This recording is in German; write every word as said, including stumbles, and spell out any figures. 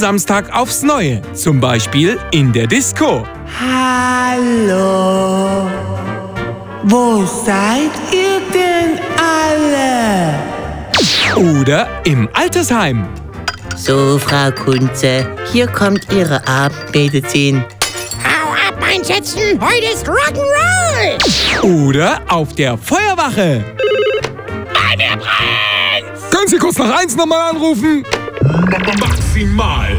Samstag aufs Neue. Zum Beispiel in der Disco. Hallo, wo seid ihr denn alle? Oder im Altersheim. So, Frau Kunze, hier kommt Ihre Abendmedizin. Hau ab, mein Schätzchen, heute ist Rock'n'Roll! Oder auf der Feuerwache. Bei mir brennt's! Können Sie kurz nach eins nochmal anrufen? Maximal